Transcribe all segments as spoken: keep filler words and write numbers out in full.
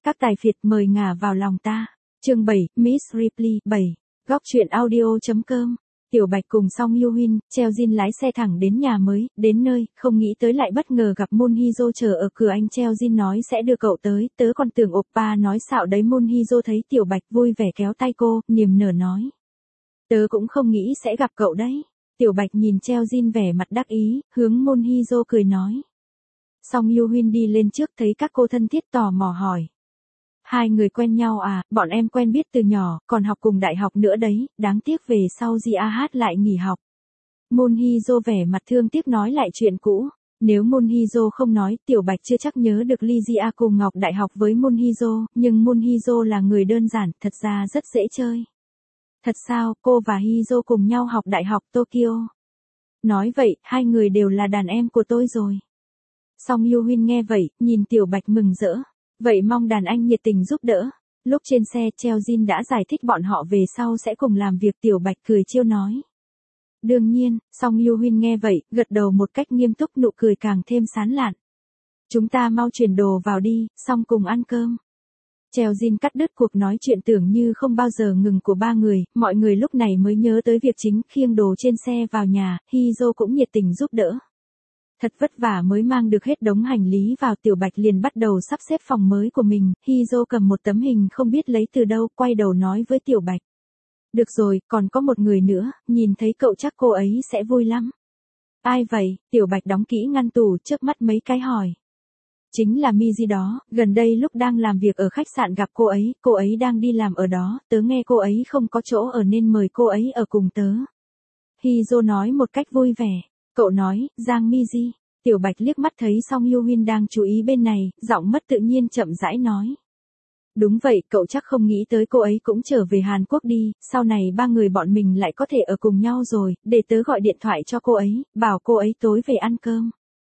Các tài phiệt mời ngả vào lòng ta. Chương bảy, Miss Ripley, bảy. Góc truyện audio.com. Tiểu Bạch cùng Song Yu Huynh, treo Jin lái xe thẳng đến nhà mới, đến nơi, không nghĩ tới lại bất ngờ gặp Moon Hee-jo chờ ở cửa. Anh treo Jin nói sẽ đưa cậu tới, tớ còn tưởng oppa nói xạo đấy. Moon Hee-jo thấy Tiểu Bạch vui vẻ kéo tay cô, niềm nở nói. Tớ cũng không nghĩ sẽ gặp cậu đấy. Tiểu Bạch nhìn treo Jin vẻ mặt đắc ý, hướng Moon Hee-jo cười nói. Song Yu Huynh đi lên trước thấy các cô thân thiết tò mò hỏi. Hai người quen nhau à, bọn em quen biết từ nhỏ, còn học cùng đại học nữa đấy, đáng tiếc về sau gi a hát lại nghỉ học. Moon Hee-jo vẻ mặt thương tiếc nói lại chuyện cũ. Nếu Moon Hee-jo không nói, Tiểu Bạch chưa chắc nhớ được Lee Ji-a cùng Ngọc đại học với Moon Hee-jo, nhưng Moon Hee-jo là người đơn giản, thật ra rất dễ chơi. Thật sao, cô và Hee-jo cùng nhau học đại học Tokyo. Nói vậy, hai người đều là đàn em của tôi rồi. Song Yu Huynh nghe vậy, nhìn Tiểu Bạch mừng rỡ. Vậy mong đàn anh nhiệt tình giúp đỡ. Lúc trên xe, treo Jin đã giải thích bọn họ về sau sẽ cùng làm việc. Tiểu Bạch cười trêu nói. Đương nhiên, Song Yu Huynh nghe vậy, gật đầu một cách nghiêm túc, nụ cười càng thêm sán lạn. Chúng ta mau chuyển đồ vào đi, xong cùng ăn cơm. Treo Jin cắt đứt cuộc nói chuyện tưởng như không bao giờ ngừng của ba người, mọi người lúc này mới nhớ tới việc chính, khiêng đồ trên xe vào nhà. Hee-jo cũng nhiệt tình giúp đỡ. Thật vất vả mới mang được hết đống hành lý vào. Tiểu Bạch liền bắt đầu sắp xếp phòng mới của mình. Hee-jo cầm một tấm hình không biết lấy từ đâu, quay đầu nói với Tiểu Bạch. Được rồi, còn có một người nữa, nhìn thấy cậu chắc cô ấy sẽ vui lắm. Ai vậy? Tiểu Bạch đóng kỹ ngăn tủ trước mắt mấy cái hỏi. Chính là Miji đó, gần đây lúc đang làm việc ở khách sạn gặp cô ấy, cô ấy đang đi làm ở đó, tớ nghe cô ấy không có chỗ ở nên mời cô ấy ở cùng tớ. Hee-jo nói một cách vui vẻ. Cậu nói, Giang Miji. Tiểu Bạch liếc mắt thấy Song Yu Huynh đang chú ý bên này, giọng mất tự nhiên chậm rãi nói. Đúng vậy, cậu chắc không nghĩ tới cô ấy cũng trở về Hàn Quốc đi, sau này ba người bọn mình lại có thể ở cùng nhau rồi, để tớ gọi điện thoại cho cô ấy, bảo cô ấy tối về ăn cơm.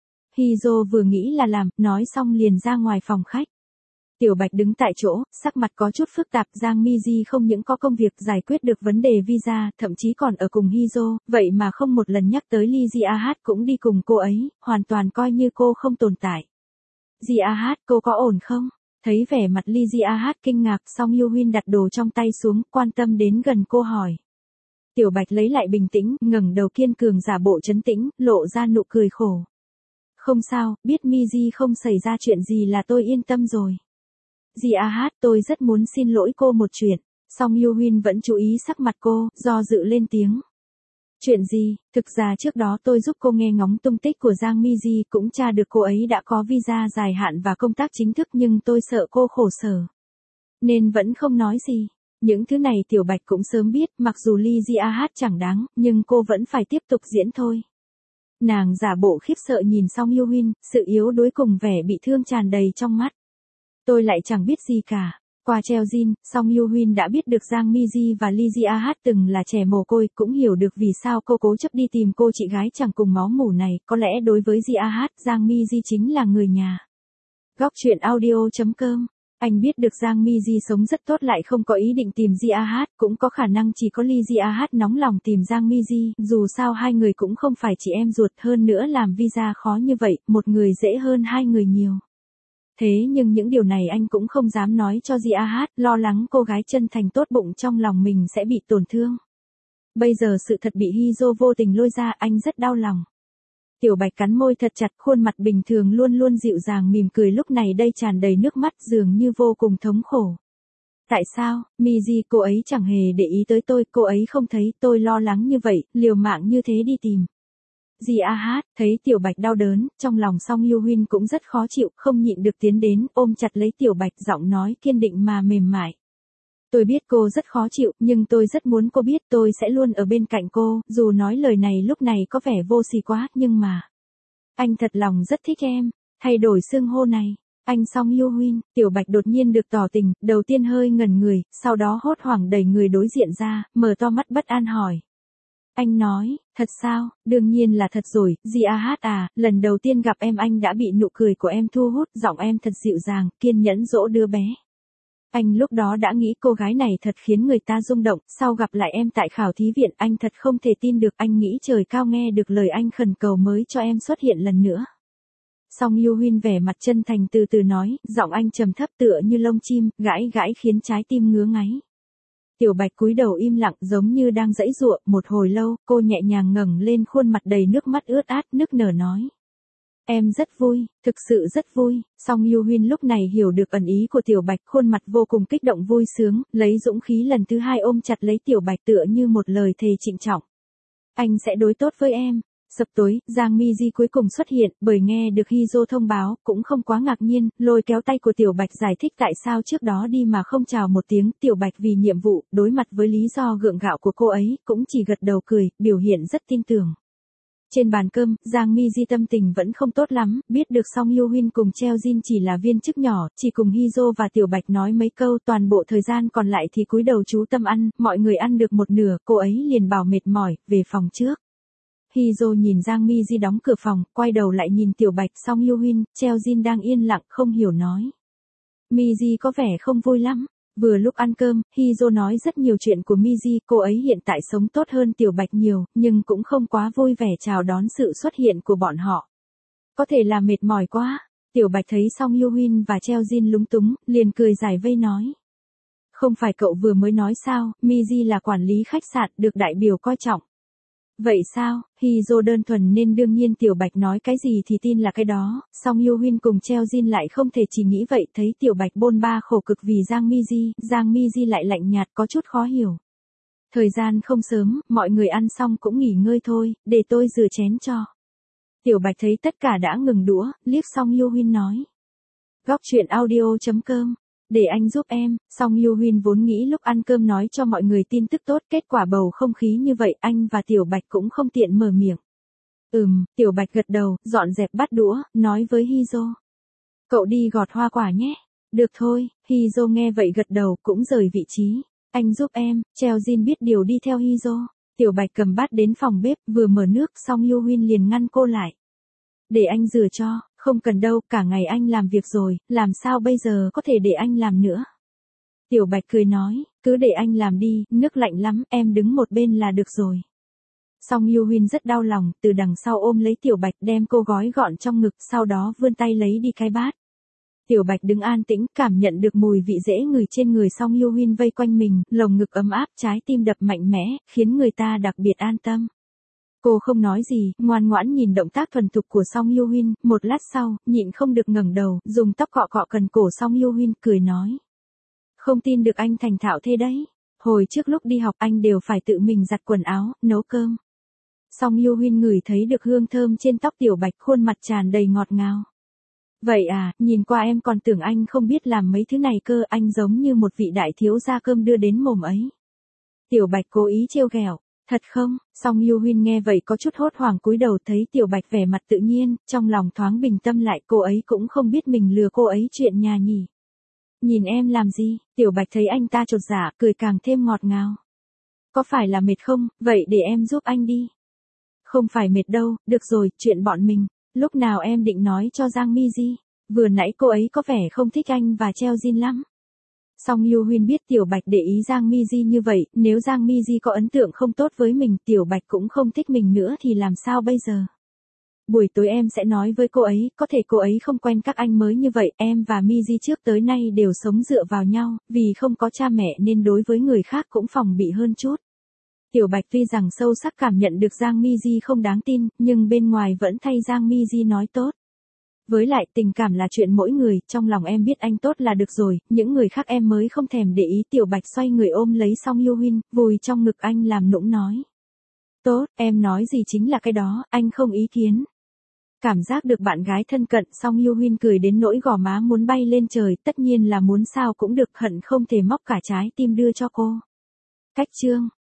Hee-jo vừa nghĩ là làm, nói xong liền ra ngoài phòng khách. Tiểu Bạch đứng tại chỗ, sắc mặt có chút phức tạp. Giang Miji không những có công việc giải quyết được vấn đề visa, thậm chí còn ở cùng Hee-jo, vậy mà không một lần nhắc tới Lee Ji-a cũng đi cùng cô ấy, hoàn toàn coi như cô không tồn tại. Ji-a, cô có ổn không? Thấy vẻ mặt Lee Ji-a kinh ngạc, Song Yu Huynh đặt đồ trong tay xuống, quan tâm đến gần cô hỏi. Tiểu Bạch lấy lại bình tĩnh, ngẩng đầu kiên cường giả bộ trấn tĩnh, lộ ra nụ cười khổ. Không sao, biết Miji không xảy ra chuyện gì là tôi yên tâm rồi. Ji-a, tôi rất muốn xin lỗi cô một chuyện. Song Yu Huynh vẫn chú ý sắc mặt cô, do dự lên tiếng. Chuyện gì? Thực ra trước đó tôi giúp cô nghe ngóng tung tích của Giang Miji, cũng tra được cô ấy đã có visa dài hạn và công tác chính thức, nhưng tôi sợ cô khổ sở, nên vẫn không nói gì. Những thứ này Tiểu Bạch cũng sớm biết, mặc dù Lee Ji-a chẳng đáng, nhưng cô vẫn phải tiếp tục diễn thôi. Nàng giả bộ khiếp sợ nhìn Song Yu Huynh, sự yếu đuối cùng vẻ bị thương tràn đầy trong mắt. Tôi lại chẳng biết gì cả. Qua treo Jin, Song Yu Huynh đã biết được Giang Miji và Lee Ji-a từng là trẻ mồ côi, cũng hiểu được vì sao cô cố chấp đi tìm cô chị gái chẳng cùng máu mủ này. Có lẽ đối với Ji-a, Giang Miji chính là người nhà. Góc truyện audio.com. Anh biết được Giang Miji sống rất tốt lại không có ý định tìm Ji-a, cũng có khả năng chỉ có Lee Ji-a nóng lòng tìm Giang Miji, dù sao hai người cũng không phải chị em ruột, hơn nữa làm visa khó như vậy, một người dễ hơn hai người nhiều. Thế nhưng những điều này anh cũng không dám nói cho Ji-a, lo lắng cô gái chân thành tốt bụng trong lòng mình sẽ bị tổn thương. Bây giờ sự thật bị Hee-jo vô tình lôi ra, anh rất đau lòng. Tiểu Bạch cắn môi thật chặt, khuôn mặt bình thường luôn luôn dịu dàng mỉm cười lúc này đây tràn đầy nước mắt, dường như vô cùng thống khổ. Tại sao, Miji, cô ấy chẳng hề để ý tới tôi, cô ấy không thấy tôi lo lắng như vậy, liều mạng như thế đi tìm. Ji-a, thấy Tiểu Bạch đau đớn, trong lòng Song Yu Huynh cũng rất khó chịu, không nhịn được tiến đến, ôm chặt lấy Tiểu Bạch, giọng nói kiên định mà mềm mại. Tôi biết cô rất khó chịu, nhưng tôi rất muốn cô biết tôi sẽ luôn ở bên cạnh cô, dù nói lời này lúc này có vẻ vô sỉ quá, nhưng mà... Anh thật lòng rất thích em, thay đổi xưng hô này. Anh Song Yu Huynh, Tiểu Bạch đột nhiên được tỏ tình, đầu tiên hơi ngẩn người, sau đó hốt hoảng đẩy người đối diện ra, mở to mắt bất an hỏi. Anh nói, thật sao? Đương nhiên là thật rồi, Ji-a à, lần đầu tiên gặp em anh đã bị nụ cười của em thu hút, giọng em thật dịu dàng, kiên nhẫn dỗ đứa bé. Anh lúc đó đã nghĩ cô gái này thật khiến người ta rung động, sau gặp lại em tại khảo thí viện anh thật không thể tin được, anh nghĩ trời cao nghe được lời anh khẩn cầu mới cho em xuất hiện lần nữa. Song Yu Huyên vẻ mặt chân thành từ từ nói, giọng anh trầm thấp tựa như lông chim, gãi gãi khiến trái tim ngứa ngáy. Tiểu Bạch cúi đầu im lặng giống như đang giãy giụa, một hồi lâu, cô nhẹ nhàng ngẩng lên khuôn mặt đầy nước mắt ướt át, nức nở nói. Em rất vui, thực sự rất vui. Song Yu Huyên lúc này hiểu được ẩn ý của Tiểu Bạch, khuôn mặt vô cùng kích động vui sướng, lấy dũng khí lần thứ hai ôm chặt lấy Tiểu Bạch tựa như một lời thề trịnh trọng. Anh sẽ đối tốt với em. Sập tối, Giang Mi Ji cuối cùng xuất hiện, bởi nghe được Hee-jo thông báo, cũng không quá ngạc nhiên, lôi kéo tay của Tiểu Bạch giải thích tại sao trước đó đi mà không chào một tiếng. Tiểu Bạch vì nhiệm vụ, đối mặt với lý do gượng gạo của cô ấy, cũng chỉ gật đầu cười, biểu hiện rất tin tưởng. Trên bàn cơm, Giang Mi Ji tâm tình vẫn không tốt lắm, biết được Song Yu Huyên cùng Cheo Jin chỉ là viên chức nhỏ, chỉ cùng Hee-jo và Tiểu Bạch nói mấy câu, toàn bộ thời gian còn lại thì cúi đầu chú tâm ăn, mọi người ăn được một nửa, cô ấy liền bảo mệt mỏi, về phòng trước. Hee-jo nhìn Giang Mi Ji đóng cửa phòng, quay đầu lại nhìn Tiểu Bạch, Song Yu Huyên, Cheo Jin đang yên lặng không hiểu nói. Mi Ji có vẻ không vui lắm. Vừa lúc ăn cơm, Hee-jo nói rất nhiều chuyện của Mi Ji, cô ấy hiện tại sống tốt hơn Tiểu Bạch nhiều, nhưng cũng không quá vui vẻ chào đón sự xuất hiện của bọn họ. Có thể là mệt mỏi quá. Tiểu Bạch thấy Song Yu Huyên và Cheo Jin lúng túng, liền cười giải vây nói. Không phải cậu vừa mới nói sao, Mi Ji là quản lý khách sạn, được đại biểu coi trọng. Vậy sao, Hee-jo đơn thuần nên đương nhiên Tiểu Bạch nói cái gì thì tin là cái đó, Song Yu Huyên cùng Cheo Jin lại không thể chỉ nghĩ vậy, thấy Tiểu Bạch bôn ba khổ cực vì Giang Mi Ji, Giang Mi Ji lại lạnh nhạt có chút khó hiểu. Thời gian không sớm, mọi người ăn xong cũng nghỉ ngơi thôi, để tôi rửa chén cho. Tiểu Bạch thấy tất cả đã ngừng đũa, liếc Song Yu Huyên nói. Góc truyện audio chấm com Để anh giúp em. Song Yu Huyên vốn nghĩ lúc ăn cơm nói cho mọi người tin tức tốt, kết quả bầu không khí như vậy anh và Tiểu Bạch cũng không tiện mở miệng. Ừm, Tiểu Bạch gật đầu, dọn dẹp bát đũa, nói với Hee-jo. Cậu đi gọt hoa quả nhé. Được thôi, Hee-jo nghe vậy gật đầu, cũng rời vị trí. Anh giúp em. Cheo Jin biết điều đi theo Hee-jo. Tiểu Bạch cầm bát đến phòng bếp, vừa mở nước, Song Yu Huyên liền ngăn cô lại. Để anh rửa cho. Không cần đâu, cả ngày anh làm việc rồi, làm sao bây giờ có thể để anh làm nữa. Tiểu Bạch cười nói, cứ để anh làm đi, nước lạnh lắm, em đứng một bên là được rồi. Song Yu Huyên rất đau lòng, từ đằng sau ôm lấy Tiểu Bạch đem cô gói gọn trong ngực, sau đó vươn tay lấy đi cái bát. Tiểu Bạch đứng an tĩnh, cảm nhận được mùi vị dễ ngửi trên người Song Yu Huyên vây quanh mình, lồng ngực ấm áp, trái tim đập mạnh mẽ, khiến người ta đặc biệt an tâm. Cô không nói gì, ngoan ngoãn nhìn động tác thuần thục của Song Yu Huyên, một lát sau, nhịn không được ngẩng đầu, dùng tóc cọ cọ cần cổ Song Yu Huyên, cười nói. Không tin được anh thành thạo thế đấy. Hồi trước lúc đi học anh đều phải tự mình giặt quần áo, nấu cơm. Song Yu Huyên ngửi thấy được hương thơm trên tóc Tiểu Bạch, khuôn mặt tràn đầy ngọt ngào. Vậy à, nhìn qua em còn tưởng anh không biết làm mấy thứ này cơ, anh giống như một vị đại thiếu gia cơm đưa đến mồm ấy. Tiểu Bạch cố ý trêu ghẹo. Thật không? Song Yu Huyên nghe vậy có chút hốt hoảng cúi đầu, thấy Tiểu Bạch vẻ mặt tự nhiên, trong lòng thoáng bình tâm lại, cô ấy cũng không biết mình lừa cô ấy chuyện nhà nhỉ. Nhìn em làm gì? Tiểu Bạch thấy anh ta chột dạ, cười càng thêm ngọt ngào. Có phải là mệt không? Vậy để em giúp anh đi. Không phải mệt đâu, được rồi, chuyện bọn mình. Lúc nào em định nói cho Giang Mi Ji? Vừa nãy cô ấy có vẻ không thích anh và Cheo Jin lắm. Song Yu Huyên biết Tiểu Bạch để ý Giang Mi Ji như vậy, nếu Giang Mi Ji có ấn tượng không tốt với mình, Tiểu Bạch cũng không thích mình nữa thì làm sao bây giờ? Buổi tối em sẽ nói với cô ấy, có thể cô ấy không quen các anh mới như vậy, em và Mi Ji trước tới nay đều sống dựa vào nhau, vì không có cha mẹ nên đối với người khác cũng phòng bị hơn chút. Tiểu Bạch tuy rằng sâu sắc cảm nhận được Giang Mi Ji không đáng tin, nhưng bên ngoài vẫn thay Giang Mi Ji nói tốt. Với lại tình cảm là chuyện mỗi người, trong lòng em biết anh tốt là được rồi, những người khác em mới không thèm để ý. Tiểu Bạch xoay người ôm lấy Song Yu Huyên, vùi trong ngực anh làm nũng nói. Tốt, em nói gì chính là cái đó, anh không ý kiến. Cảm giác được bạn gái thân cận, Song Yu Huyên cười đến nỗi gò má muốn bay lên trời, tất nhiên là muốn sao cũng được, hận không thể móc cả trái tim đưa cho cô. Cách chương